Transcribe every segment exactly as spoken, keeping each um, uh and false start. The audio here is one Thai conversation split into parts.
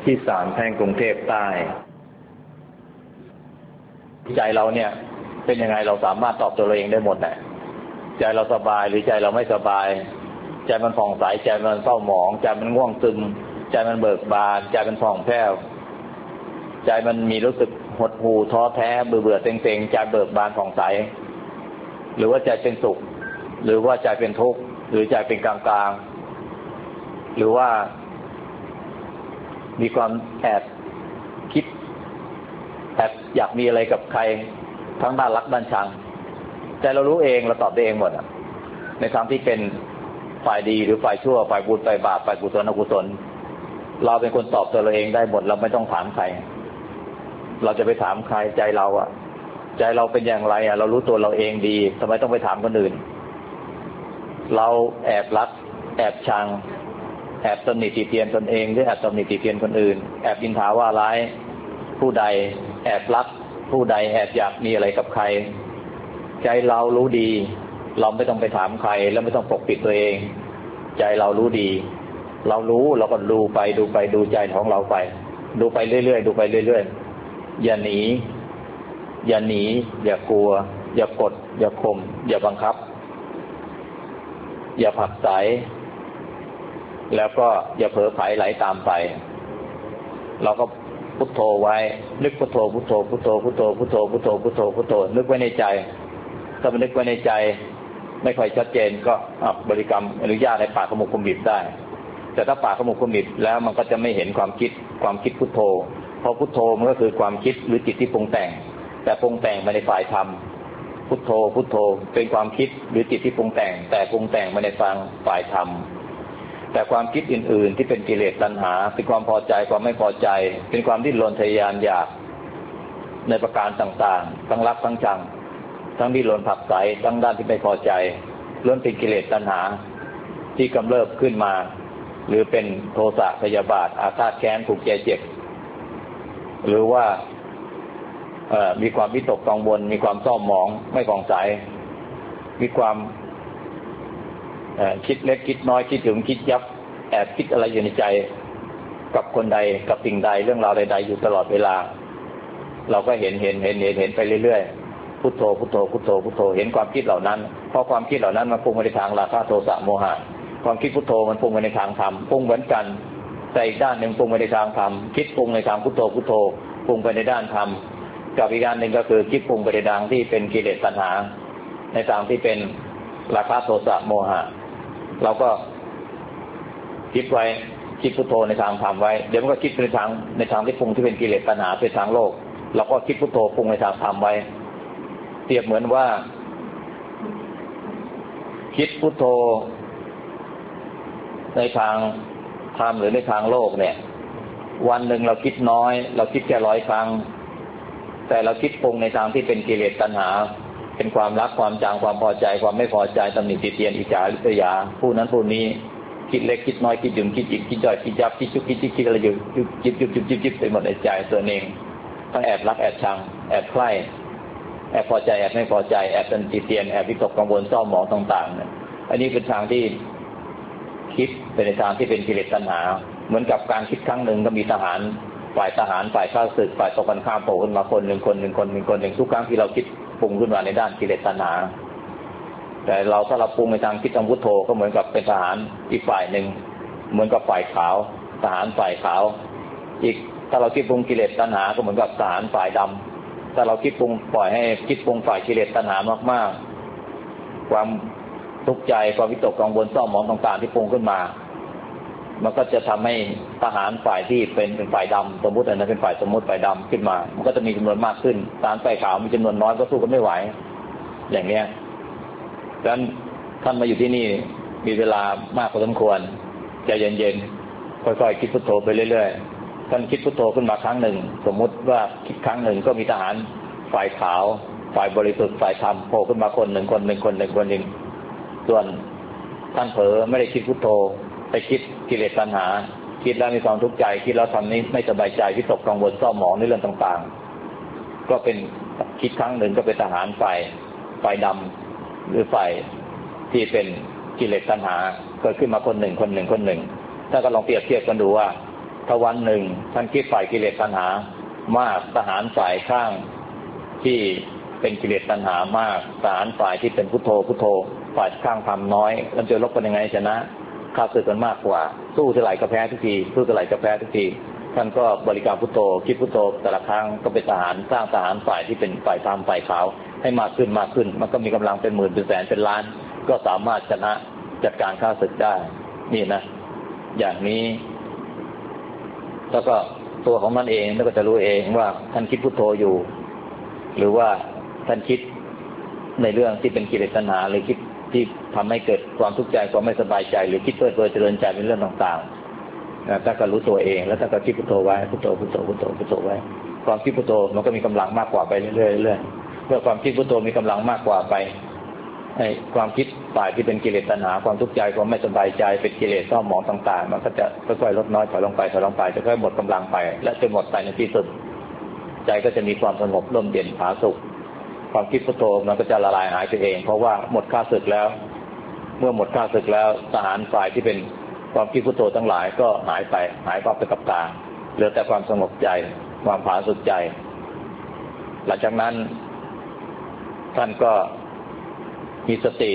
ที่ศาลแพ่งกรุงเทพใต้ใจเราเนี่ยเป็นยังไงเราสามารถตอบตัวเราเองได้หมดแหละใจเราสบายหรือใจเราไม่สบายใจมันผ่องใสใจมันเศร้าหมองใจมันง่วงซึมใจมันเบิกบานใจมันผ่องแผ้วใจมันมีรู้สึกหดหู่ท้อแท้เบื่อเบื่อเซ็งเซ็งใจเบิกบานผ่องใสหรือว่าใจเป็นสุขหรือว่าใจเป็นทุกข์หรือใจเป็นกลางกลางหรือว่ามีความแอบคิดแอบอยากมีอะไรกับใครทั้งด้านรักด้านชังแต่เรารู้เองเราตอบได้เองหมดอ่ะในทางที่เป็นฝ่ายดีหรือฝ่ายชั่วฝ่ายบุญฝ่ายบาปฝ่ายกุศลอกุศลเราเป็นคนตอบตัวเราเองได้หมดเราไม่ต้องถามใครเราจะไปถามใครใจเราอ่ะใจเราเป็นอย่างไรอ่ะเรารู้ตัวเราเองดีทำไมต้องไปถามคนอื่นเราแอบรักแอบชังแอบตำหนิติเตียนตนเองหรือแอบตำหนิติเตียนคนอื่นแอบนินทาว่าร้ายผู้ใดแอบรักผู้ใดแอบอยากมีอะไรกับใครใจเรารู้ดีเราไม่ต้องไปถามใครแล้วไม่ต้องปกปิดตัวเองใจเรารู้ดีเรารู้เราก็ดูไปดูไปดูใจของเราไปดูไปเรื่อยๆดูไปเรื่อยๆอย่าหนีอย่าหนีอย่ากลัวอย่ากดอย่าข่มอย่าบังคับอย่าผลักไสแล้วก็อย่าเผลอไผลไหลตามไปเราก็พุทโธไว้นึกพุทโธพุทโธพุทโธพุทโธพุทโธพุทโธพุทโธพุทโธนึกไว้ในใจถ้ามันนึกไว้ในใจไม่ค่อยชัดเจนก็บริกรรมอนุญาตให้ปากขมุกขมิบได้แต่ถ้าปากขมุกขมิบแล้วมันก็จะไม่เห็นความคิดความคิดพุทโธเพราะพุทโธมันก็คือความคิดหรือจิตที่ปรุงแต่งแต่ปรุงแต่งมาในฝ่ายธรรมพุทโธพุทโธเป็นความคิดหรือจิตที่ปรุงแต่งแต่ปรุงแต่งมาในฟังฝ่ายธรรมแต่ความคิดอื่นๆที่เป็นกิเลสตัณหาเป็นความพอใจความไม่พอใจเป็นความดิ้นรนทะยานอยากในประการต่างๆทั้งรักทั้งชังทั้งดิ้นรนผลักไสทั้งด้านที่ไม่พอใจล้วนเป็นกิเลสตัณหาที่กำเริบขึ้นมาหรือเป็นโทสะพยาบาทอาฆาตแค้นผูกใจเจ็บหรือว่าเอ่อมีความวิตกกังวลมีความเศร้าหมองไม่ผ่องใสมีความคิดเล็กคิดน้อยคิดถึงคิดยับแอบคิดอะไรอยู่ในใจกับคนใดกับสิ่งใดเรื่องราวใดๆอยู่ตลอดเวลาเราก็เห็นเห็นเห็นเห็นเห็นไปเรื่อยๆพุทโธพุทโธพุทโธพุทโธเห็นความคิดเหล่านั้นเพราะความคิดเหล่านั้นมันปรุงไปในทางราคะโทสะโมหะความคิดพุทโธมันปรุงไปในทางธรรมปรุงเหมือนกันแต่อีกด้านหนึ่งปรุงไปในทางธรรมคิดปรุงในทางพุทโธพุทโธปรุงไปในด้านธรรมกับอีกด้านหนึ่งก็คือคิดปรุงไปในทางที่เป็นกิเลสตัณหาในทางที่เป็นราคะโทสะโมหะเราก็คิดไว้คิดพุทโธในทางธรรมไว้เดี๋ยวมันก็คิดในทางในทางที่ปรุงที่เป็นกิเลสตัณหาเป็นทางโลกเราก็คิดพุทโธปรุงในทางธรรมไว้เปรียบเหมือนว่าคิดพุทโธในทางธรรมหรือในทางโลกเนี่ยวันหนึ่งเราคิดน้อยเราคิดแค่ร้อยครั้งแต่เราคิดปรุงในทางที่เป็นกิเลสตัณหาเป็นความรักความจางความพอใจความไม่พอใจตำหนิติเตียนอิจฉาริษยาผู้นั้นผู้นี้คิดเล็กคิดน้อยคิดยุ่งคิดอีกคิดย่อยคิดยับคิดชุกคิดจิ๊กคิดอะไรอยู่จิ๊บจิ๊บจิ๊บจิ๊บจิ๊บไปหมดในใจตัวเองทั้งแอบรักแอบชังแอบใคร่แอบพอใจแอบไม่พอใจแอบตำหนิติเตียนแอบวิตกกังวลเศร้าหมองต่างๆเนี่ยอันนี้เป็นทางที่คิดเป็นในทางที่เป็นกิเลสตัณหาเหมือนกับการคิดครั้งหนึ่งก็มีทหารฝ่ายทหารฝ่ายข้าศึกฝ่ายตรงกันข้ามโผล่ขึ้นมาคนหนึ่งคนหนึ่งคนหนึ่งคนหนึ่งทุกครั้งที่เราคิดปรุงขึ้นมาในด้านกิเลสตัณหาแต่เราถ้าเราปรุงในทางคิดทางพุทโธก็เหมือนกับเป็นทหารอีกฝ่ายหนึ่งเหมือนกับฝ่ายขาวทหารฝ่ายขาวอีกถ้าเราคิดปรุงกิเลสตัณหาก็เหมือนกับทหารฝ่ายดำถ้าเราคิดปรุงปล่อยให้คิดปรุงฝ่ายกิเลสตัณหามากๆความทุกข์ใจความวิตกกังวลเศร้าหมองต่างๆที่ปรุงขึ้นมามันก็จะทำให้ทหารฝ่ายที่เป็นเป็นฝ่ายดำสมมติอันนั้นเป็นฝ่ายสมมติฝ่ายดำขึ้นมามันก็จะมีจำนวนมากขึ้นทหารฝ่ายขาวมีจำนวนน้อยก็สู้กันไม่ไหวอย่างเนี้ยดังนั้นท่านมาอยู่ที่นี่มีเวลามากพอสมควรใจเย็นๆค่อยๆคิดพุทโธไปเรื่อยๆท่านคิดพุทโธขึ้นมาครั้งหนึ่งสมมุติว่าคิดครั้งหนึ่งก็มีทหารฝ่ายขาวฝ่ายบริสุทธิ์ฝ่ายธรรมโผล่ขึ้นมาคนหนึ่งคนหนึ่งคนหนึ่งคนหนึ่งส่วนท่านเผลอไม่ได้คิดพุทโธไปคิดกิเลสตัณหาคิดแล้วมีความทุกข์ใจคิดแล้วทำนี้ไม่สบายใจวิตกกังวลเศร้าหมองในเรื่องต่างๆก็เป็นคิดครั้งหนึ่งก็เป็นทหารฝ่ายฝ่ายดำหรือฝ่ายที่เป็นกิเลสตัณหาเกิดขึ้นมาคนหนึ่งคนหนึ่งคนหนึ่งถ้าก็ลองเปรียบเทียบกันดูว่าถ้าวันหนึ่งท่านคิดฝ่ายกิเลสตัณหามากทหารฝ่ายข้างที่เป็นกิเลสตัณหามากทหารฝ่ายที่เป็นพุทโธพุทโธฝ่ายข้างทำน้อยแล้วจะลบกันยังไงชนะข้าศึกกันมากกว่าสู้เท่าไหร่ก็แพ้ทุกทีสู้เท่าไหร่ก็แพ้ทุกทีท่านก็บริกรรมพุทโธคิดพุทโธแต่ละครั้งก็เป็นทหารสร้างทหารฝ่ายที่เป็นฝ่ายธรรมฝ่ายขาวให้มากขึ้นมากขึ้นมันก็มีกำลังเป็นหมื่นเป็นแสนเป็นล้านก็สามารถชนะจัดการข้าศึกได้นี่นะอย่างนี้แล้วก็ตัวของมันเองแล้วก็จะรู้เองว่าท่านคิดพุทโธอยู่หรือว่าท่านคิดในเรื่องที่เป็นกิเลสตัณหาหรือคิดที่ทำให้เกิดความทุกข์ใจความไม่สบายใจหรือคิดเพลิดเพลินเจริญใจเป็นเรื่องต่างๆนะถ้าก็รู้ตัวเองแล้วถ้าก็คิดพุทโธไว้พุทโธพุทโธพุทโธพุทโธไว้ความคิดพุทโธมันก็มีกำลังมากกว่าไปเรื่อยๆเรื่อยๆเมื่อความคิดพุทโธมีกำลังมากกว่าไปไอ้ความคิดฝ่ายที่เป็นกิเลสตัณหาความทุกข์ใจความไม่สบายใจเป็นกิเลสเศร้าหมองต่างๆมันก็จะค่อยๆลดน้อยถอยลงไปถอยลงไปจะค่อยหมดกำลังไปและจะหมดไปในที่สุดใจก็จะมีความสงบร่มเย็นผาสุกความคิดพุทโธมันก็จะละลายหายไปเองเพราะว่าหมดข้าศึกแล้วเมื่อหมดข้าศึกแล้วทหารฝ่ายที่เป็นความคิดพุทโธทั้งหลายก็หายไปหายวับไปกับตาเหลือแต่ความสงบใจความผาสุกใจหลังจากนั้นท่านก็มีสติ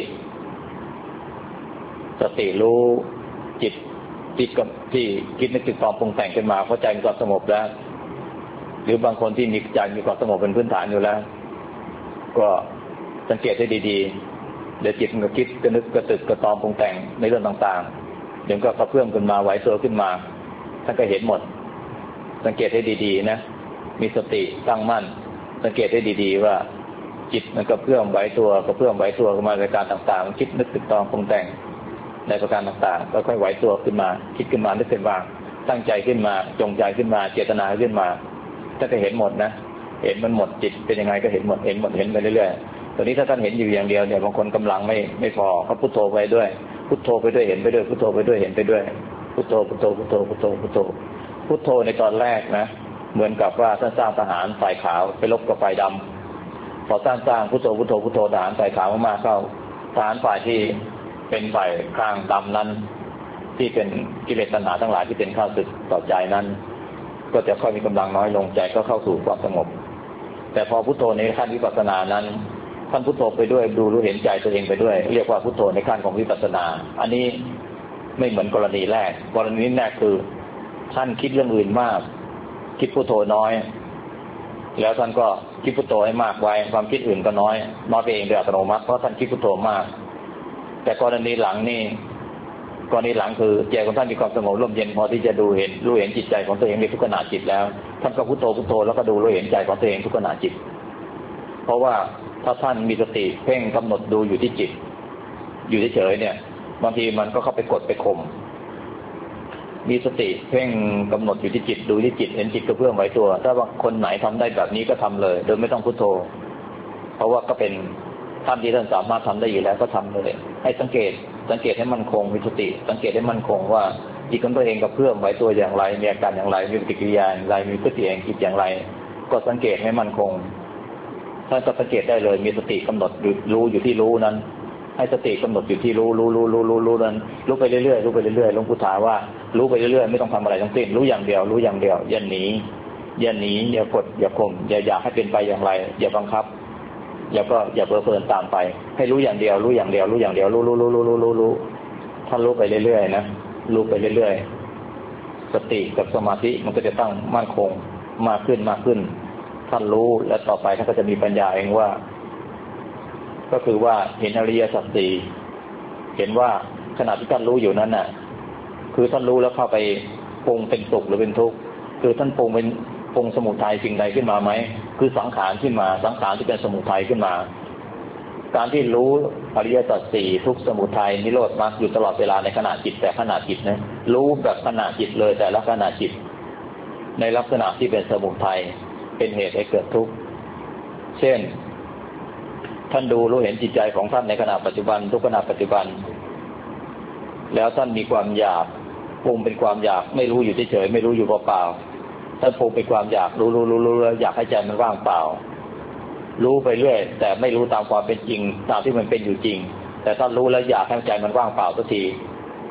สติรู้จิตที่กับที่คิดนึกถึงความปรุงแต่งขึ้นมาเพราะใจมีความสงบแล้วหรือบางคนที่มีใจมีความสงบเป็นพื้นฐานอยู่แล้วก็สังเกตให้ดีๆเดี๋ยวจิตมันก็คิดกระนึกกระตึกกระตอมปรุงแต่งในเรื่องต่างๆเดี๋ยวก็กระเพื่อมขึ้นมาไหวตัวขึ้นมาท่านก็เห็นหมดสังเกตให้ดีๆนะมีสติตั้งมั่นสังเกตให้ดีๆว่าจิตมันก็เพื่อมไหวตัวก็เพื่อมไหวตัวขึ้นมาในการต่างๆคิดนึกตึกตองปรุงแต่งในประการต่างๆก็ค่อยไหวตัวขึ้นมาคิดขึ้นมานึกขึ้นมาตั้งใจขึ้นมาจงใจขึ้นมาเจตนาขึ้นมาท่านก็เห็นหมดนะเห็นมันหมดจิตเป็นยังไงก็เห็นหมดเห็นหมดเห็นไปเรื่อยๆตอนนี้ถ้าท่านเห็นอยู่อย่างเดียวเนี่ยบางคนกำลังไม่ไม่พอเขาพุทโธไปด้วยพุทโธไปด้วยเห็นไปด้วยพุทโธไปด้วยเห็นไปด้วยพุทโธพุทโธพุทโธพุทโธพุทโธพุทโธในตอนแรกนะเหมือนกับว่าท่านสร้างทหารฝ่ายขาวไปรบกับฝ่ายดำพอสร้างสร้างพุทโธพุทโธพุทโธทหารฝ่ายขาวมากๆเข้าทหารฝ่ายที่เป็นฝ่ายข้างดำนั้นที่เป็นกิเลสตัณหาทั้งหลายที่เป็นข้าศึกต่อใจนั้นก็จะค่อยมีกำลังน้อยลงใจก็เข้าสู่ความสงบแต่พอพุทโธในขั้นวิปัสสนานั้นท่านพุทโธไปด้วยดูรู้เห็นใจตัวเองไปด้วยเรียกว่าพุทโธในขั้นของวิปัสสนาอันนี้ไม่เหมือนกรณีแรกกรณีแรกคือท่านคิดเรื่องอื่นมากคิดพุทโธน้อยแล้วท่านก็คิดพุทโธให้มากไว้ความคิดอื่นก็น้อยน้อยไปเองโดยอัตโนมัติเพราะท่านคิดพุทโธมากแต่กรณีหลังนี่กรณีหลังคือใจของท่านมีความสงบร่มเย็นพอที่จะดูเห็นรู้เห็นจิตใจของตัวเองในทุกขณะจิตแล้วท่านก็พุทโธพุทโธแล้วก็ดูรู้เห็นใจของตัวเองทุกขณะจิตเพราะว่าถ้าท่านมีสติเพ่งกำหนดดูอยู่ที่จิตอยู่เฉยๆเนี่ยบางทีมันก็เข้าไปกดไปข่มมีสติเพ่งกำหนดอยู่ที่จิตดูที่จิตเห็นจิตกระเพื่อมไหวตัวถ้าว่าคนไหนทำได้แบบนี้ก็ทำเลยโดยไม่ต้องพุทโธเพราะว่าก็เป็นท่านที่ท่านสามารถทำได้อยู่แล้วก็ทำเลยให้สังเกตสังเกตให้มั่นคงมีสติสังเกตให้มั่นคงว่าจิตของตัวเองกระเพื่อมไหวตัวอย่างไรมีอาการอย่างไรมีปฏิกิริยาอย่างไรมีพฤติกรรมจิตอย่างไรก็สังเกตให้มั่นคงท่านก็สังเกตได้เลยมีสติกำหนดรู้อยู่ที่รู้นั้นให้สติกำหนดอยู่ที่รู้รู้รู้รู้รู้รู้นั้นรู้ไปเรื่อยๆรู้ไปเรื่อยๆหลวงปู่ถามว่ารู้ไปเรื่อยๆไม่ต้องทำอะไรทั้งสิ้นรู้อย่างเดียวรู้อย่างเดียวอย่าหนีอย่าหนีอย่ากดอย่าข่มอย่าอยากให้เป็นไปอย่างไรอย่าบังคับอย่าก็อย่าเพลิดเพลินตามไปให้รู้อย่างเดียวรู้อย่างเดียวรู้อย่างเดียวรู้รู้รู้รู้รู้รู้รู้ถ้ารู้ไปเรื่อยๆนะรู้ไปเรื่อยๆสติกับสมาธิมันก็จะตั้งมั่นคงมากขึ้นมากขึ้นท่านรู้และต่อไปท่านก็จะมีปัญญาเองว่าก็คือว่าเห็นอริยสัจสี่เห็นว่าขณะที่ท่านรู้อยู่นั้นน่ะคือท่านรู้แล้วเข้าไปปรุงเป็นสุขหรือเป็นทุกข์คือท่านปรุงเป็นปรุงสมุทัยสิ่งใดขึ้นมาไหมคือสังขารขึ้นมาสังขารที่เป็นสมุทัยขึ้นมาการที่รู้อริยสัจสี่ทุกข์สมุทัยนิโรธมรรคอยู่ตลอดเวลาในขณะจิตแต่ขณะจิตนะรู้แบบขณะจิตเลยแต่ละขณะจิตในลักษณะที่เป็นสมุทัยเป็นเหตุให้เกิดทุกข์เช่นท่านดูรู้เห็นจิตใจของท่านในขณะปัจจุบันทุกขณะปัจจุบันแล้วท่านมีความอยากปรุงเป็นความอยากไม่รู้อยู่เฉยๆไม่รู้อยู่เปล่าๆท่านปรุงเป็นความอยากรู้รู้รู้รู้อยากให้ใจมันว่างเปล่ารู้ไปเรื่อยแต่ไม่รู้ตามความเป็นจริงตามที่มันเป็นอยู่จริงแต่ท่านรู้แล้วอยากให้ใจมันว่างเปล่าสักที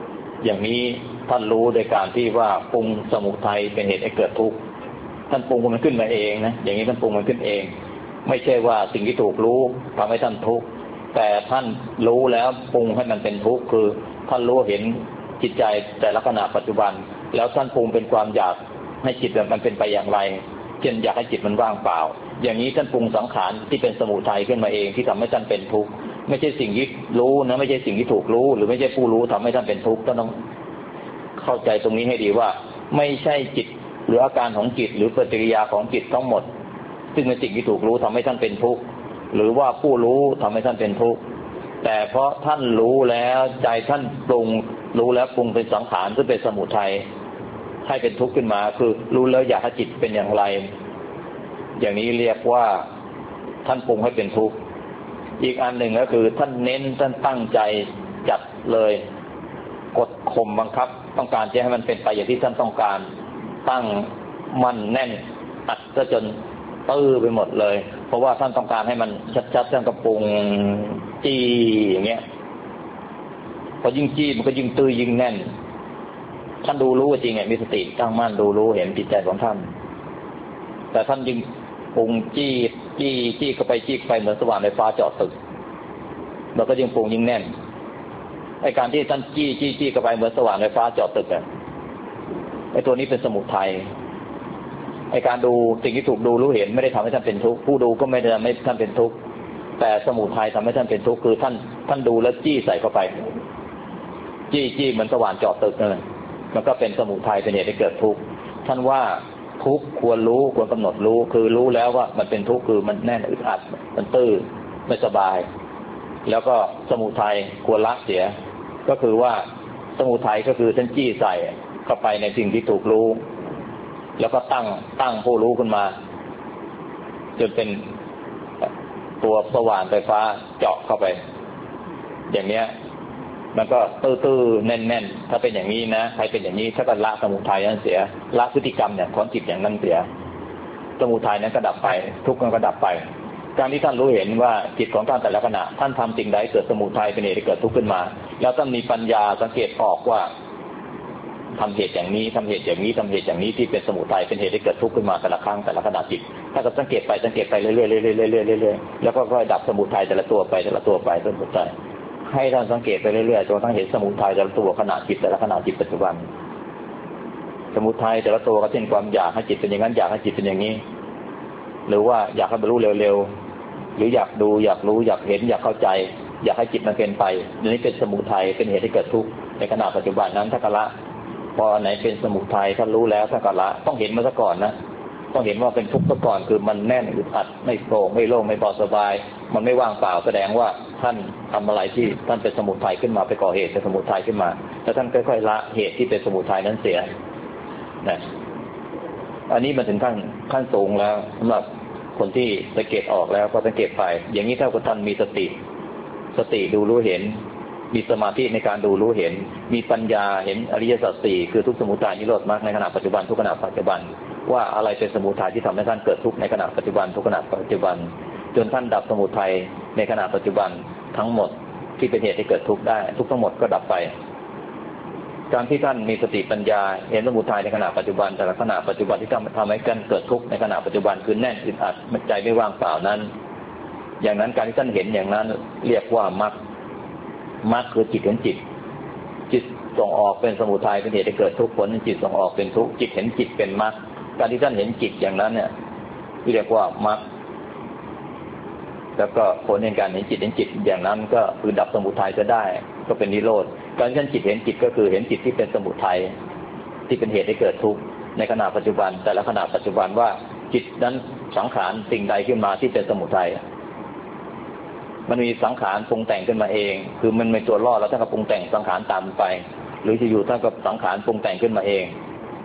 อย่างนี้ท่านรู้โดยการที่ว่าปรุงสมุทัยเป็นเหตุให้เกิดทุกข์ท่านปรุงมันขึ้นมาเองนะอย่างนี้ท่านปรุงมันขึ้นเองไม่ใช่ว่าสิ่งที่ถูกรู้ทำให้ท่านทุกข์แต่ท่านรู้แล้วปรุงให้มันเป็นทุกข์คือท่านรู้เห็นจิตใจแต่ละขณะปัจจุบันแล้วท่านปรุงเป็นความอยากให้จิตมันเป็นไปอย่างไรเช่นอยากให้จิตมันว่างเปล่าอย่างนี้ท่านปรุงสังขารที่เป็นสมุทัยขึ้นมาเองที่ทำให้ท่านเป็นทุกข์ไม่ใช่สิ่งที่รู้นะไม่ใช่สิ่งที่ถูกรู้หรือไม่ใช่ผู้รู้ทำให้ท่านเป็นทุกข์ท่านต้องเข้าใจตรงนี้ให้ดีว่าไม่ใช่จิตหรืออาการของจิตหรือปฏิกิริยาของจิตทั้งหมดซึ่งเป็นสิ่งที่ถูกรู้ทำให้ท่านเป็นทุกข์หรือว่าผู้รู้ทำให้ท่านเป็นทุกข์แต่เพราะท่านรู้แล้วใจท่านปรุงรู้แล้วปรุงเป็นสังขารซึ่งเป็นสมุทัยให้เป็นทุกข์ขึ้นมาคือรู้แล้วอยากให้จิตเป็นอย่างไรอย่างนี้เรียกว่าท่านปรุงให้เป็นทุกข์อีกอันหนึ่งก็คือท่านเน้นท่านตั้งใจจัดเลยกดข่มบังคับต้องการจะให้มันเป็นไปอย่างที่ท่านต้องการตั้งมั่นแน่นอัดซะจนตื้อไปหมดเลยเพราะว่าท่านต้องการให้มันชัดๆท่านก็ปรุงจี้อย่างเงี้ยพอยิ่งจี้มันก็ยิ่งตื้อยิ่งแน่นท่านดูรู้จริงไงมีสติตั้งมั่นดูรู้เห็นจิตใจของท่านแต่ท่านยิ่งปรุงจี้จี้จี้เข้าไปจี้ไปเหมือนสว่านไฟฟ้าเจาะตึกเราก็ยิ่งปรุงยิ่งแน่นไอ้การที่ท่านจี้จี้จี้เข้าไปเหมือนสว่านไฟฟ้าเจาะตึกอ่ะไอ้ตัวนี้เป็นสมุทัยไอ้การดูสิ่งที่ถูกดูรู้เห็นไม่ได้ทำให้ท่านเป็นทุกข์ผู้ดูก็ไม่ได้ทำให้ท่านเป็นทุกข์แต่สมุทัยทำให้ท่านเป็นทุกข์คือท่านท่านดูแล้วจี้ใส่เข้าไปจี้จี้เหมือนสว่านเจาะตึกนั่นแหละมันก็เป็นสมุทัยเป็นเหตุให้เกิดทุกข์ท่านว่าทุกข์ควรรู้ควรกำหนดรู้คือรู้แล้วว่ามันเป็นทุกข์คือมันแน่นอึดอัดมันตื้อไม่สบายแล้วก็สมุทัยควรละเสียก็คือว่าสมุทัยก็คือท่านจี้ใส่เข้าไปในสิ่งที่ถูกรู้แล้วก็ตั้งตั้งผู้รู้ขึ้นมาจนเป็นตัวสว่านไฟฟ้าเจาะเข้าไปอย่างเนี้ยมันก็ตื้อๆแน่นๆถ้าเป็นอย่างนี้นะใครเป็นอย่างนี้ถ้าก็ละสมุทัยนั้นเสียละพฤติกรรมเนี่ยของจิตอย่างนั้นเสียสมุทัยนั้นก็ดับไปทุกข์ก็ดับไปการที่ท่านรู้เห็นว่าจิตของท่านแต่ละขณะท่านทำสิ่งใดเกิดสมุทัยเป็นเหตุให้เกิดทุกข์ขึ้นมาแล้วท่านมีปัญญาสังเกตออกว่าทำเหตุอย่างนี้ทำเหตุอย่างนี้ทำเหตุอย่างนี้ที่เป็นสมุทัยเป็นเหตุให้เกิดทุกข์ขึ้นมาแต่ละครั้งแต่ละขณะจิตถ้าเราสังเกตไปสังเกตไปเรื่อยๆเรื่อยๆเรื่อยๆเรื่อยๆแล้วก็ค่อยดับสมุทัยแต่ละตัวไปแต่ละตัวไปจนหมดใจให้ท่านสังเกตไปเรื่อยๆจนทั้งเห็นสมุทัยแต่ละตัวขณะจิตแต่ละขณะจิตปัจจุบันสมุทัยแต่ละตัวก็เช่นความอยากให้จิตเป็นอย่างนั้นอยากให้จิตเป็นอย่างนี้หรือว่าอยากให้บรรลุเร็วๆหรืออยากดูอยากรู้อยากเห็นอยากเข้าใจอยากให้จิตมันเป็นไปนี่เป็นสมุทัยเป็นเหตุให้เกิดทุกข์ในขณะปัจจุบันนั้นถ้ากละพอไหนเป็นสมุทัยถ้ารู้แล้วถ้ากละต้องเห็นมาซะก่อนนะต้องเห็นว่าเป็นทุกข์ซะก่อนคือมันแน่นอึดอัดไม่โปร่งไม่โล่งไม่เบาสบายมันไม่ว่างเปล่าแสดงว่าท่านทำอะไรที่ท่านเป็นสมุทัยขึ้นมาไปก่อเหตุเป็นสมุทัยขึ้นมาแล้วท่านค่อยๆละเหตุที่เป็นสมุทัยนั้นเสียนะอันนี้มันถึงขั้นขั้นสูงแล้วสำหรับคนที่สังเกตออกแล้วก็สังเกตไปอย่างนี้เท่ากับท่านมีสติสติดูรู้เห็นมีสมาธิในการดูรู้เห็นมีปัญญาเห็นอริยสัจสี่คือทุกสมุทัยนิโรธมรรคในขณะปัจจุบันทุกขณะปัจจุบันว่าอะไรเป็นสมุทัยที่ทำให้ท่านเกิดทุกข์ในขณะปัจจุบันทุกขณะปัจจุบันจนท่านดับสมุทัยในขณะปัจจุบันทั้งหมดที่เป็นเหตุให้เกิดทุกข์ได้ทุกทั้งหมดก็ดับไปการที่ท่านมีสติปัญญาเห็นสมุทัยในขณะปัจจุบันแต่ละขณะปัจจุบันที่ทำทำให้กันเกิดทุกข์ในขณะปัจจุบันคือแน่นอึดอัดใจไม่ว่างเปล่านั้นอย่างนั้นการที่ท่านเห็นอย่างนั้นเรียกว่ามรรคมรรคคือจิตเห็นจิตจิตส่งออกเป็นสมุทัยเป็นเหตุให้เกิดทุกข์ผลจิตส่งออกเป็นทุกข์จิตเห็นจิตเป็นมรรคการที่ท่านเห็นจิตอย่างนั้นเนี่ยเรียกว่ามรรคแล้วก็ผลในการเห็นจิตเห็นจิตอย่างนั้นก็คือดับสมุทัยจะได้ก็เป็นนิโรธการที่ท่านจิตเห็นจิตก็คือเห็นจิตที่เป็นสมุทัยที่เป็นเหตุให้เกิดทุกข์ในขณะปัจจุบันแต่ละขณะปัจจุบันว่าจิตนั้นสังขารสิ่งใดขึ้นมาที่เป็นสมุทัยมันมีสังขารปรุงแต่งขึ้นมาเองคือมันเป็นตัวล่อแล้วท่านก็ปรุงแต่งสังขารตามไปหรือจะอยู่ท่านก็สังขารปรุงแต่งขึ้นมาเอง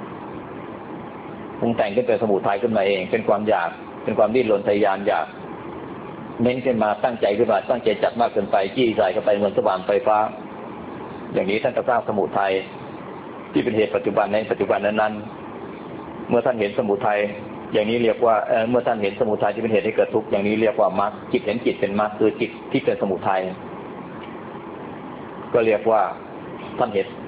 ปรุงแต่งขึ้นเป็นสมุทัยขึ้นมาเองเป็นความอยากเป็นความดิ้นรนทะยานอยากเน้นขึ้นมาตั้งใจขึ้นมาตั้งใจจัดมากเกินไปจี้ใส่เข้าไปเหมือนสว่านไฟฟ้าอย่างนี้ท่านก็สร้างสมุทัยที่เป็นเหตุปัจจุบันในปัจจุบันนั้นๆเมื่อท่านเห็นสมุทัยอย่างนี้เรียกว่าเอ่อเมื่อท่านเห็นสมุทัยที่เป็นเหตุให้เกิดทุกข์อย่างนี้เรียกว่ามรรคจิตเห็นจิตเป็นมรรคคือจิตที่เป็นสมุทัยก็เรียกว่าท่านเห็นท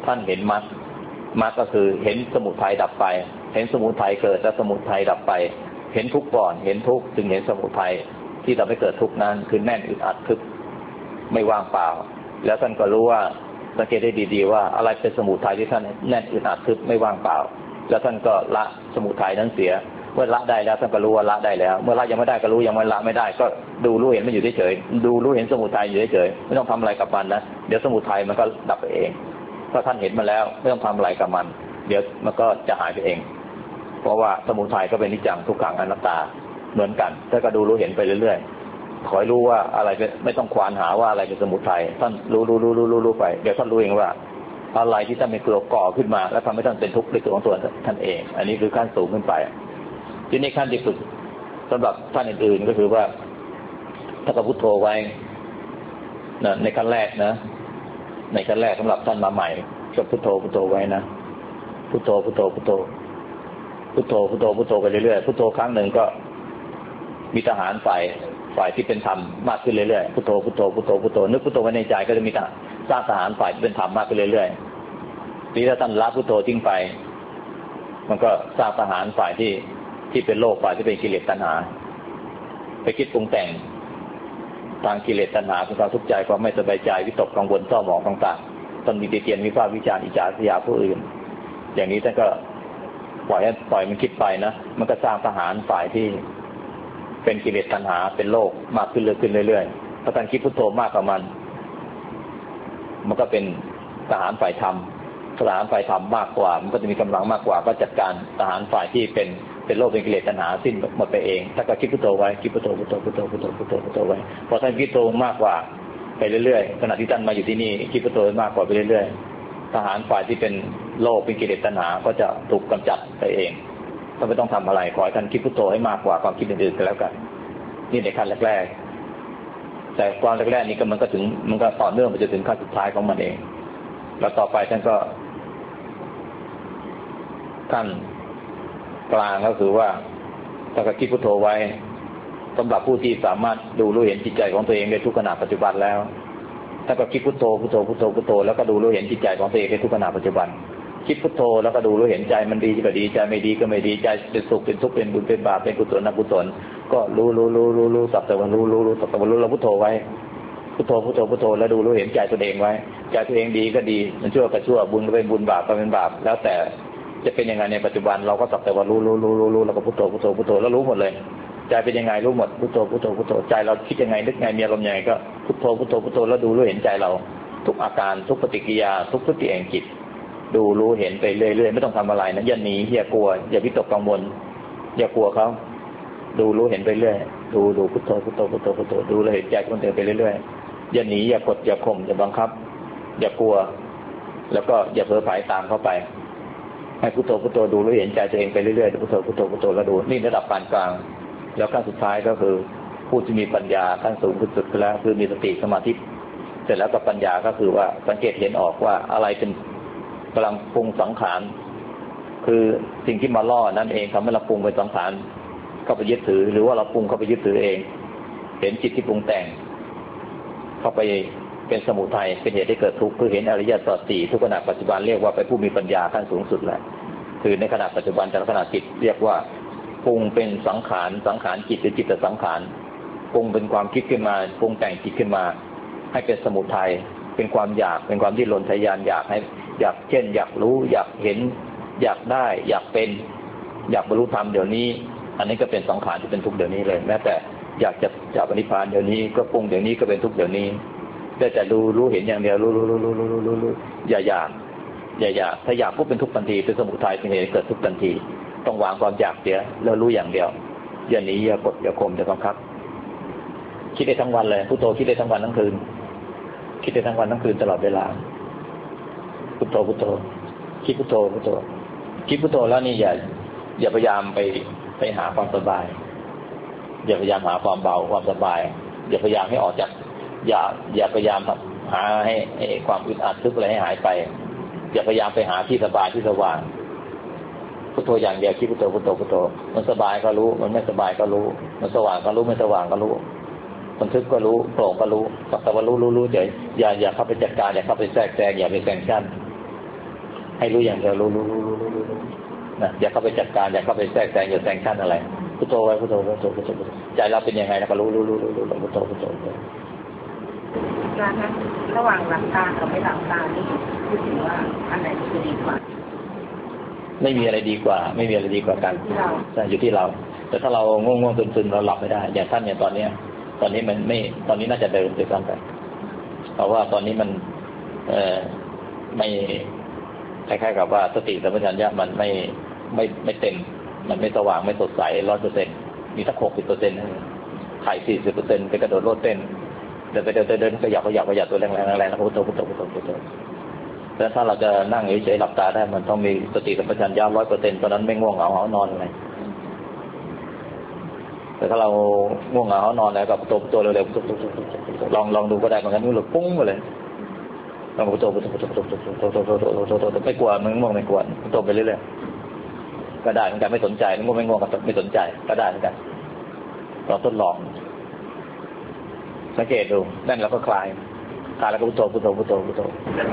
ท่านเห็นมรรคมรรคก็คือเห็นสมุทัยดับไปเห็นสมุทัยเกิดแล้วสมุทัยดับไปเห็นทุกข์ก่อนเห็นทุกข์จึงเห็นสมุทัยที่ทำให้เกิดทุกข์นั้นคือแน่นอึดอัดทึบไม่ว่างเปล่าแล้วท่านก็รู้ว่าสังเกตได้ดีๆว่าอะไรเป็นสมุทัยที่ท่านแน่นอึดอัดทึบไม่ว่างเปล่าแล้วท่านก็ละสมุทัยนั้นเสียเมื่อละได้แล้วท่านก็รู้ว่าละได้แล้วเมื่อละยังไม่ได้ก็รู้ยังไม่ละไม่ได้ก็ดูรู้เห็นมันอยู่เฉยๆดูรู้เห็นสมุทัยอยู่เฉยๆไม่ต้องทำอะไรกับมันนะเดี๋ยวสมุทัยมันก็ดับไปเองถ้าท่านเห็นมาแล้วไม่ต้องทำอะไรกับมันเดี๋ยวมันก็จะหายไปเองเพราะว่าสมุทัยก็เป็นนิจจังทุกขังอนัตตาเหมือนกันถ้าก็ดูรู้เห็นไปเรื่อยๆขอให้รู้ว่าอะไรไม่ต้องควานหาว่าอะไรเป็นสมุทัยท่านรู้รู้รู้รู้รู้รู้ไปเดี๋ยวท่านรู้เองว่าอะไรที่ท่านเป็นเกลือก่อขึ้นมาแล้วทำให้ท่านเป็นทุกข์ในตัวของตัวท่านเองอันนี้คือขั้นสูงขึ้นไปทีนี้ขั้นที่สุดสำหรับท่านอื่นๆก็คือว่าถ้ากับพุทโธไว้นะในขั้นแรกนะในขั้นแรกสำหรับท่านมาใหม่ก็พุทโธพุทโธไว้นะพุทโธพุทโธพุทโธพุทโธพุทโธพุทโธไปเรื่อยๆพุทโธครั้งหนึ่งก็มีทหารฝ่ายฝ่ายที่เป็นธรรมมากขึ้นเรื่อยๆพุทโธพุทโธพุทโธพุทโธนึกพุทโธไว้ในใจก็จะมีสร้างทหารฝ่ายที่เป็นธรรมมากขึ้นเรื่อยๆทีถ้าท่านละพุทโธทิ้งไปมันก็สร้างทหารฝ่ายที่ที่เป็นโลกฝ่ายที่เป็นกิเลสตัณหาไปคิดปรุงแต่งทางกิเลสตัณหาเป็นความทุกข์ใจความไม่สบายใจวิตกกังวลเศร้าหมองต่างๆตนมีเตียนวิพากษ์วิจารณ์อิจฉาริษยาผู้อื่นอย่างนี้ท่านก็ปล่อยให้ปล่อยมันคิดไปนะมันก็สร้างทหารฝ่ายที่เป็นกิเลสตัณหาเป็นโลกมากขึ้นเรื่อยขึ้นเรื่อยๆถ้าท่านคิดพุทโธมากกว่ามันมันก็เป็นทหารฝ่ายธรรมทหารฝ่ายธรรมมากกว่ามันก็จะมีกำลังมากกว่าก็จัดการทหารฝ่ายที่เป็นเป็นโลกเป็นกิเลสตัณหาสิ้นหมดไปเองถ้าก็คิดพุทโธไว้คิดพุทโธพุทโธพุทโธพุทโธพุทโธพุทโธไว้พอท่านคิดพุทโธมากกว่าไปเรื่อยๆขณะที่ท่านมาอยู่ที่นี่คิดพุทโธมากกว่าไปเรื่อยๆทหารฝ่ายที่เป็นโลกเป็นกิเลสตัณหาก็จะถูกกำจัดไปเองท่านไม่ต้องทำอะไรขอให้ท่านคิดพุทโธให้มากกว่าความคิดอื่นๆก็แล้วกันนี่ในขั้นแรกๆแต่ความแรกๆนี้ก็มันก็ถึงมันก็ต่อเนื่องไปจนถึงขั้นสุดท้ายของมันเองแล้วต่อไปท่านก็ขั้นกลางก็คือว่าถ้าก็คิดพุทโธไว้สำหรับผู้ที่สามารถดูรู้เห็นจิตใจของตัวเองในทุกขณะปัจจุบันแล้วถ้าก็คิดพุทโธพุทโธพุทโธพุทโธแล้วก็ดูรู้เห็นจิตใจของตัวเองในทุกขณะปัจจุบันคิดพุทโธแล้วก็ดูรู้เห็นใจมันดีก็ดีใจไม่ดีก็ไม่ดีใจเป็นสุขเป็นทุกข์เป็นบุญเป็นบาปเป็นกุศลอกุศลก็รู้รู้รู้รู้รู้สัพแต่ว่ารู้รู้รู้สัพแต่ว่ารู้เราพุทโธไว้พุทโธพุทโธพุทโธแล้วดูรู้เห็นใจตัวเองไว้ใจตัวเองดีก็ดีมันชั่วก็ชั่วบุญก็เป็นบุญบาปก็เป็นบาปแล้วแต่จะเป็นยังไงในปัจจุบันเราก็สักแต่ว่ารู้รู้รู้รู้รู้แล้วก็พุทโธพุทโธพุทโธแล้วรู้หมดเลยใจเป็นยังไงรู้หมดพุทโธพุทโธพุทโธใจเราคิดยังไงนึกไงมีอารมณ์ยังไงก็พุทโธพุทโธพุทโธแล้วดูรู้เห็นใจเราทุกอาการทุกปฏิกิริยาทุกพฤติแห่งจิตดูรู้เห็นไปเรื่อยๆไม่ต้องทำอะไรนะอย่าหนีอย่ากลัวอย่าวิตกกังวลอย่ากลัวเขาดูรู้เห็นไปเรื่อยดูดูพุทโธพุทโธพุทโธพุทโธดูเลยเห็นใจคนเดินไปเรื่อยๆอย่าหนีอย่ากดอย่าข่มอย่าบังคับอย่ากลัวแล้วก็อย่าเผลอไผลตามเข้าไปให้พุทโธพุทโธดูรู้เห็นใจตัวเองไปเรื่อยๆพุทโธพุทโธพุทโธแล้วดูนี่ระดับปานกลางแล้วขั้นสุดท้ายก็คือผู้ที่มีปัญญาขั้นสูงสุดแล้วคือมีสติสมาธิเสร็จแล้วกับปัญญาก็คือว่าสังเกตเห็นออกว่าอะไรเป็นกำลังปรุงสังขารคือสิ่งที่มาล่อนั่นเองทำให้เราปรุงเป็นสังขารเข้าไปยึดถือหรือว่าเราปรุงเข้าไปยึดถือเองเห็นจิตที่ปรุงแต่งเข้าไปเป็นสมุทัยเป็นเหตุให้เกิดทุกข์คือเห็นอริยสัจสี่ทุกขณะปัจจุบันเรียกว่าเป็นผู้มีปัญญาขั้นสูงสุดแล้วคือในขณะปัจจุบันแต่ละขณะจิตเรียกว่าปรุงเป็นสังขารสังขารจิตหรือจิตสังขารปรุงเป็นความคิดขึ้นมาปรุงแต่งจิตขึ้นมาให้เป็นสมุทัยเป็นความอยากเป็นความที่หลนทะยานอยากให้อยากเช่นอยากรู้อยากเห็นอยากได้อยากเป็นอยากบรรลุธรรมเดี๋ยวนี้อันนี้ก็เป็นสังขารที่เป็นทุกข์เดี๋ยวนี้เลยแม้แต่อยากจะจะปฏิภาณเดี๋ยวนี้ก็ปรุงเดี๋ยวนี้ก็เป็นทุกข์เดี๋ยวนี้ได้แต่รู้รู้เห็นอย่างเดียวรู้รู้รู้รู้รู้รู้รู้อย่าอยากอย่าอยากถ้าอยากปุ๊บเป็นทุกข์ทันทีเป็นสมุทัยเป็นเหตุเกิดทุกข์ทันทีต้องวางความอยากเสียแล้วรู้อย่างเดียวอย่าหนีอย่ากดอย่าข่มอย่าบังคับคิดได้ทั้งวันเลยพุทโธคิดได้ทั้งวันทั้งคืนคิดได้ทั้งวันทั้งคืนตลอดเวลาพุทโธพุทโธคิดพุทโธพุทโธคิดพุทโธแล้วนี่อย่าอย่าพยายามไปไปหาความสบายอย่าพยายามหาความเบาความสบายอย่าพยายามให้ออกจากอย่าอย่าพยายามหาให้ให้ความอึดอัดทุกข์อะไรให้หายไปอย่าพยายามไปหาที่สบายที่สว่างพุทโธอย่างเดียวคิดพุทโธพุทโธพุทโธมันสบายก็รู้มันไม่สบายก็รู้มันสว่างก็รู้ไม่สว่างก็รู้มันทึกก็รู้โปร่งก็รู้สักแต่ว่ารู้รู้รู้เฉยอย่าอย่าเข้าไปจัดการอย่าเข้าไปแทรกแซงอย่าไปแซงชั่นให้รู้อย่างเดียวรู้รู้รู้รู้รู้รู้นะอย่าเข้าไปจัดการอย่าเข้าไปแทรกแซงอย่าแซงชั่นอะไรพุทโธไว้พุทโธพุทโธพุทโธใจเราเป็นยังไงแล้วก็รู้รู้รู้รู้รู้พุทโธพุทโธการนั้นระหว่างหลับตากับไม่หลับตานี่พูดถึงว่าอันไหนจะดีกว่าไม่มีอะไรดีกว่าไม่มีอะไรดีกว่ากันใช่อยู่ที่เราแต่ถ้าเราง่วงๆซึมๆเราหลับไม่ได้อย่างท่านอย่างตอนเนี้ยตอนนี้มันไม่ตอนนี้น่าจะเดินไปซ้ำไปเพราะว่าตอนนี้มันเอ่อไม่คล้ายๆกับว่าสติสัมปชัญญะมันไม่ไม่ไม่เต็มมันไม่สว่างไม่สดใสร้อยเปอร์เซ็นต์มีสักหกสิบเปอร์เซ็นต์ไข่สี่สิบเปอร์เซ็นต์ไปกระโดดโลดเต้นเดินไปเดินเดินขยับขยับขยับตัวแรงแรงแรงแล้วพุทโธพุทโธพุทโธพุทโธแต่ถ้าเราจะนั่งเฉยๆหลับตาได้มันต้องมีสติสัมปชัญญะร้อยเปอร์เซ็นต์ตอนนั้นไม่ง่วงเหงาหานอนอะไรแต่ถ้าเราง่วงเหงาหานอนแล้วก็พุทโธพุทโธเร็วๆลองลองดูก็ได้เหมือนกันนี่หลุดปุ้งไปเลยลองพุทโธพุทโธพุทโธพุทโธพุทโธพุทโธพุทโธพุทโธไม่กลัวมันง่วงไม่กลัวพุทโธไปเรื่อยๆก็ได้เหมือนกันไม่สนใจง่วงไม่ง่วงก็ไม่สนใจก็ได้เหมือนกันลองทดลองสังเกตดูนั่นเราก็คลายคลายแล้วก็พุทโธพุทโธพุทโธพุทโธ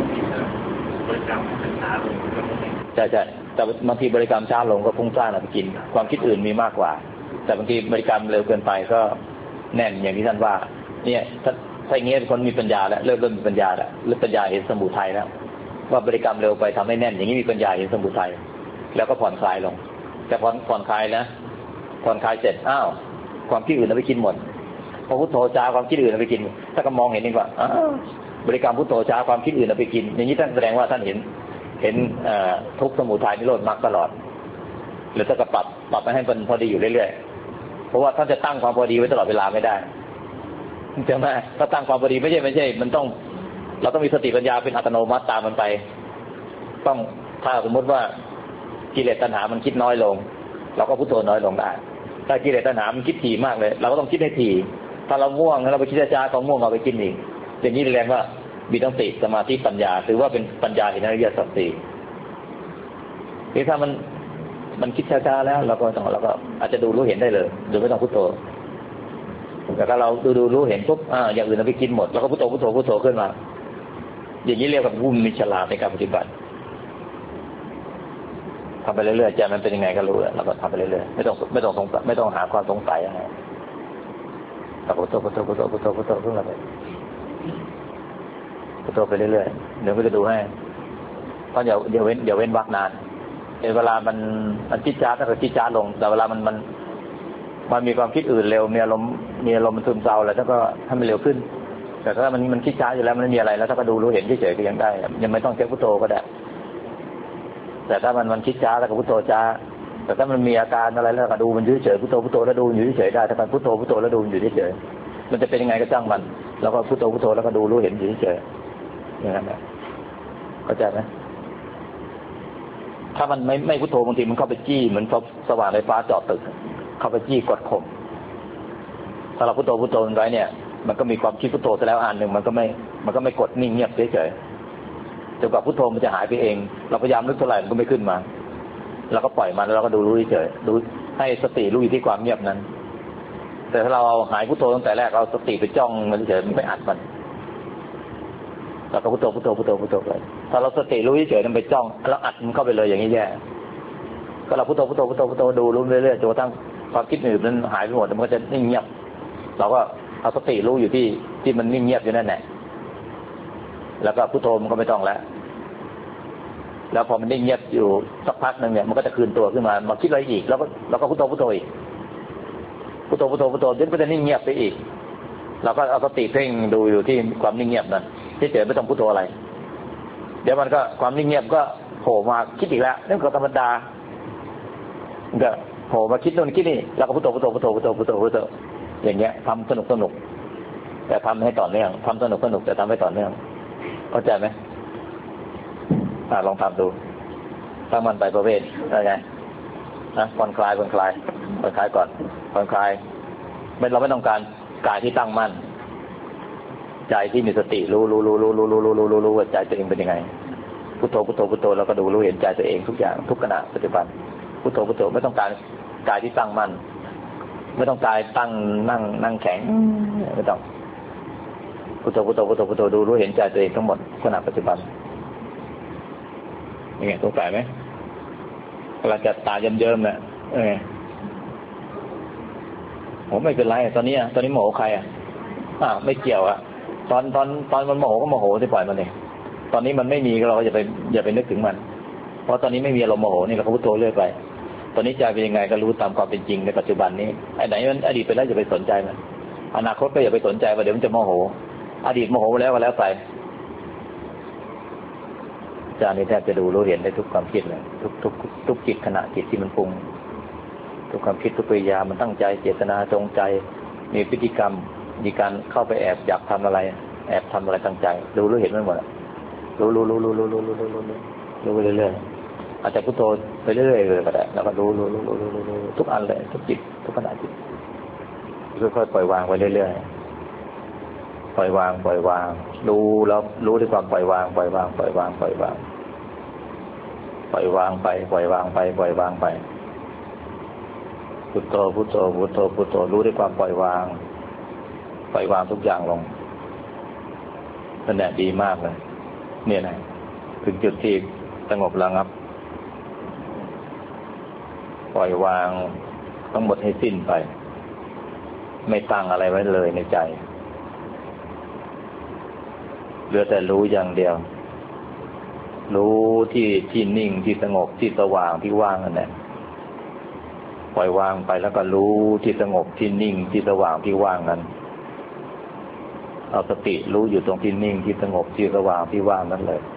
ใช่ใช่แต่บางทีบริกรรมช้าลงก็พุ่งซ่านไปกินความคิดอื่นมีมากกว่าแต่บางทีบริกรรมเร็วเกินไปก็แน่นอย่างที่ท่านว่าเนี่ยถ้าถ้าอย่างเงี้ยคนมีปัญญาแล้วเริ่มเริ่มมีปัญญาแล้วเริ่มปัญญาเห็นสมุทัยแล้วว่าบริกรรมเร็วไปทำให้แน่นอย่างนี้มีปัญญาเห็นสมุทัยแล้วก็ผ่อนคลายลงแต่ผ่อนผ่อนคลายนะผ่อนคลายเสร็จอ้าวความคิดอื่นเอาไปกินหมดพอพุทโธช้าความคิดอื่นเอาไปกินถ้าก็มองเห็นนี่ว่าบริกรรมพุทโธช้าความคิดอื่นเอาไปกินอย่างนี้ท่านแสดงว่าท่านเห็นเห็นทุกสมุทัยนิโรธมรรคตลอดหรือถ้าก็ปรับปรับให้มันพอดีอยู่เรื่อยๆเพราะว่าท่านจะตั้งความพอดีไว้ตลอดเวลาไม่ได้ใช่ไหมถ้าตั้งความพอดีไม่ใช่ไม่ใช่มันต้องเราต้องมีสติปัญญาเป็นอัตโนมัติตามมันไปต้องถ้าสมมติว่ากิเลสตัณหามันคิดน้อยลงเราก็พุทโธน้อยลงได้ถ้ากิเลสตัณหามันคิดถี่มากเลยเราก็ต้องคิดให้ถี่ถ้าเราง่วงเราไปคิดช้าๆก็ง่วงเอาไปกินอีกอย่างนี้แสดงว่ามีทั้งสติสมาธิปัญญาถือว่าเป็นปัญญาเห็นอริยสัจสี่ที่ถ้ามันมันคิดช้าๆแล้วเราก็ต้องเราก็อาจจะดูรู้เห็นได้เลยโดยไม่ต้องพุทโธแต่ถ้าเราดูดูรู้เห็นปุ๊บอ่าอย่างอื่นเราไปกินหมดเราก็พุทโธพุทโธพุทโธขึ้นมาอย่างนี้เรียกว่าผู้มีฉลาดในการปฏิบัติทำไปเรื่อยๆใจมันเป็นยังไงก็รู้แล้วเราก็ทำไปเรื่อยๆไม่ต้องไม่ต้องสงสัยไม่ต้องหาความสงสัยอะไรแต่พุทโธพุทโธพุทโธพุทโธพุทโธขึ้นมาเลยพุทโธไปเรื่อยๆเดี๋ยวก็จะดูให้เพราะเดี๋ยวเดี๋ยวเว้นเดี๋ยวเว้นวรรคนานเวลามันมันจิตจ้าถ้าเกิดจิตจ้าลงแต่เวลามันมันมันมีความคิดอื่นเร็วมีอารมณ์มีอารมณ์มันซึมเศร้าแล้วถ้าก็ให้มันเร็วขึ้นแต่ถ้ามันมันคิดช้าอยู่แล้วมันไม่มีอะไรแล้วถ้าก็ดูรู้เห็นเฉยๆก็ยังได้ยังไม่ต้องใช้พุทโธก็ได้แต่ถ้ามันมันคิดช้าแล้วก็พุทโธช้าแต่ถ้ามันมีอาการอะไรแล้วก็ดูมันเฉยๆพุทโธพุทโธแล้วดูอยู่เฉยๆได้ถ้ามันพุทโธพุทโธแล้วดูอยู่เฉยๆมันจะเป็นยังไงก็จ้างมันแล้วก็พุทโธพุทโธแล้วก็ดูรู้เห็นอยู่เฉยๆอย่างนั้นแหละเข้าใจไหมถ้ามันไม่ไม่พุทโธบางทีมันเข้าไปจี้เหมือนสว่านไฟฟ้าเจาะตึกเข้าไปจี้กดข่มถ้าเราพุทโธพุทโธไว้เนี่ยมันก็มีความคิดพุทโธซะแล้วอันหนึ่งมันก็ไม่มันก็ไม่กดนิ่งเงียบเฉยๆจนกว่าพุทโธมันจะหายไปเองเราพยายามนึกเท่าไหร่มันก็ไม่ขึ้นมาเราก็ปล่อยมันแล้วเราก็ดูรู้เฉยๆดูให้สติรู้อยู่ที่ความเงียบนั้นแต่ถ้าเราหายพุทโธตั้งแต่แรกเราสติไปจ้องมันเฉยๆไม่อัดมันเราก็พุทโธพุทโธพุทโธพุทโธไปถ้าเราสติรู้เฉยๆมันไปจ้องแล้วอัดมันเข้าไปเลยอย่างนี้แย่ก็เราพุทโธพุทโธพุทโธพุทโธดูรู้เรื่อยๆจนกระทั่งความคิดอื่นมันหายไปหมดมันก็จะนิ่งเงียบเราก็เอาสติรู้อยู่ที่ที่มันนิ่งเงียบอยู่นั่นแหละแล้วก็พุทโธมันก็ไม่ต้องแล้วแล้วพอมันนิ่งเงียบอยู่สักพักนึงเนี่ยมันก็จะคืนตัวขึ้นมามาคิดอะไรอีกแล้วก็เราก็พุทโธพุทโธอีกพุทโธพุทโธพุทโธเดี๋ยวก็จะนิ่งเงียบไปอีกเราก็เอาสติเพ่งดูอยู่ที่ความนิ่งเงียบนั้นที่เฉยไม่ต้องพุทโธอะไรเดี๋ยวมันก็ความนิ่งเงียบก็โผล่มาคิดอีกแล้วนั่นก็ธรรมดาก็โผล่มาคิดโน่นคิดนี่แล้วก็พุทโธพุทโธพุทโธพุทโธพุทโธพุทโธอย่างเงี้ยทำสนุกสนุกแต่ทำให้ต่อเนื่องทำสนุกสนุกแต่ทำให้ต่อเนื่องเข้าใจไหมอ่าลองทำดูตั้งมันไปประเภทอะไรนะผ่อนคลายผ่อนคลายผ่อนคลายก่อนผ่อนคลายไม่เราไม่ต้องการกายที่ตั้งมั่นใจที่มีสติรู้รู้รู้รู้รู้รู้รู้รู้รู้ว่าใจตัวเองเป็นยังไงพุทโธพุทโธพุทโธแล้วก็ดูรู้เห็นใจตัวเองทุกอย่างทุกขณะปัจจุบันพุทโธพุทโธไม่ต้องการกายที่ตั้งมั่นไม่ต้องกายตั้งนั่งนั่งแข็งไม่ต้องพุทโธพุทโธพุทโธพุทโธดูรู้เห็นใจตัวเองทั้งหมดขณะปัจจุบันยังไงสงสัยไหมเราจะตาเยิ้มๆเนี่ยเออผมไม่เป็นไรตอนนี้ตอนนี้โมโหใครอ่ะอ่าไม่เกี่ยวอ่ะตอนตอนตอนมันโมโหก็โมโหที่ปล่อยมันเองตอนนี้มันไม่มีเราก็อย่าไปอย่าไปนึกถึงมันเพราะตอนนี้ไม่มีอารมณ์โมโหนี่เราก็พุทโธเรื่อยไปตอนนี้ใจเป็นยังไงก็รู้ตามความเป็นจริงในปัจจุบันนี้ไอ้ไหนมันอดีตไปแล้วอย่าไปสนใจมันอนาคตก็อย่าไปสนใจว่าเดี๋ยวมันจะโมโหอดีตโมโหแล้วก็แล้วไปอาจารย์นี่แทบจะดูรู้เห็นได้ทุกความคิดเลยทุกทุกทุกจิตขณะจิตที่มันปรุงทุกความคิดทุกปริยามันตั้งใจเจตนาจงใจมีพฤติกรรมมีการเข้าไปแอบอยากทำอะไรแอบทำอะไรตั้งใจรู้รู้เห็นมันหมดรู้รู้รู้รู้รู้รู้รู้รู้รู้รู้ไปเรื่อยๆอาจจะพุทโธไปเรื่อยๆเลยก็ได้แล้วก็รู้รู้รู้รู้รู้รู้ทุกอันเลยทุกจิตทุกขณะจิตค่อยๆปล่อยวางไปเรื่อยๆปล่อยวางปล่อยวางดูแล้วรู้ด้วยความปล่อยวางปล่อยวางปล่อยวางปล่อยวางปล่อยวางไปปล่อยวางไปปล่อยวางไปพุทโธพุทโธพุทโธพุทโธรู้ด้วยความปล่อยวางปล่อยวางทุกอย่างลงนั่นแหละดีมากเลยเนี่ยนะถึงจุดที่สงบระงับปล่อยวางทั้งหมดให้สิ้นไปไม่ตั้งอะไรไว้เลยในใจเหลือแต่รู้อย่างเดียวรู้ที่ที่นิ่งที่สงบที่สว่างที่ว่างนั่นแหละปล่อยวางไปแล้วก็รู้ที่สงบที่นิ่งที่สว่างที่ว่างนั้นเอาสติรู้อยู่ตรงที่นิ่งที่สงบที่สว่างที่ว่างนั้นเลย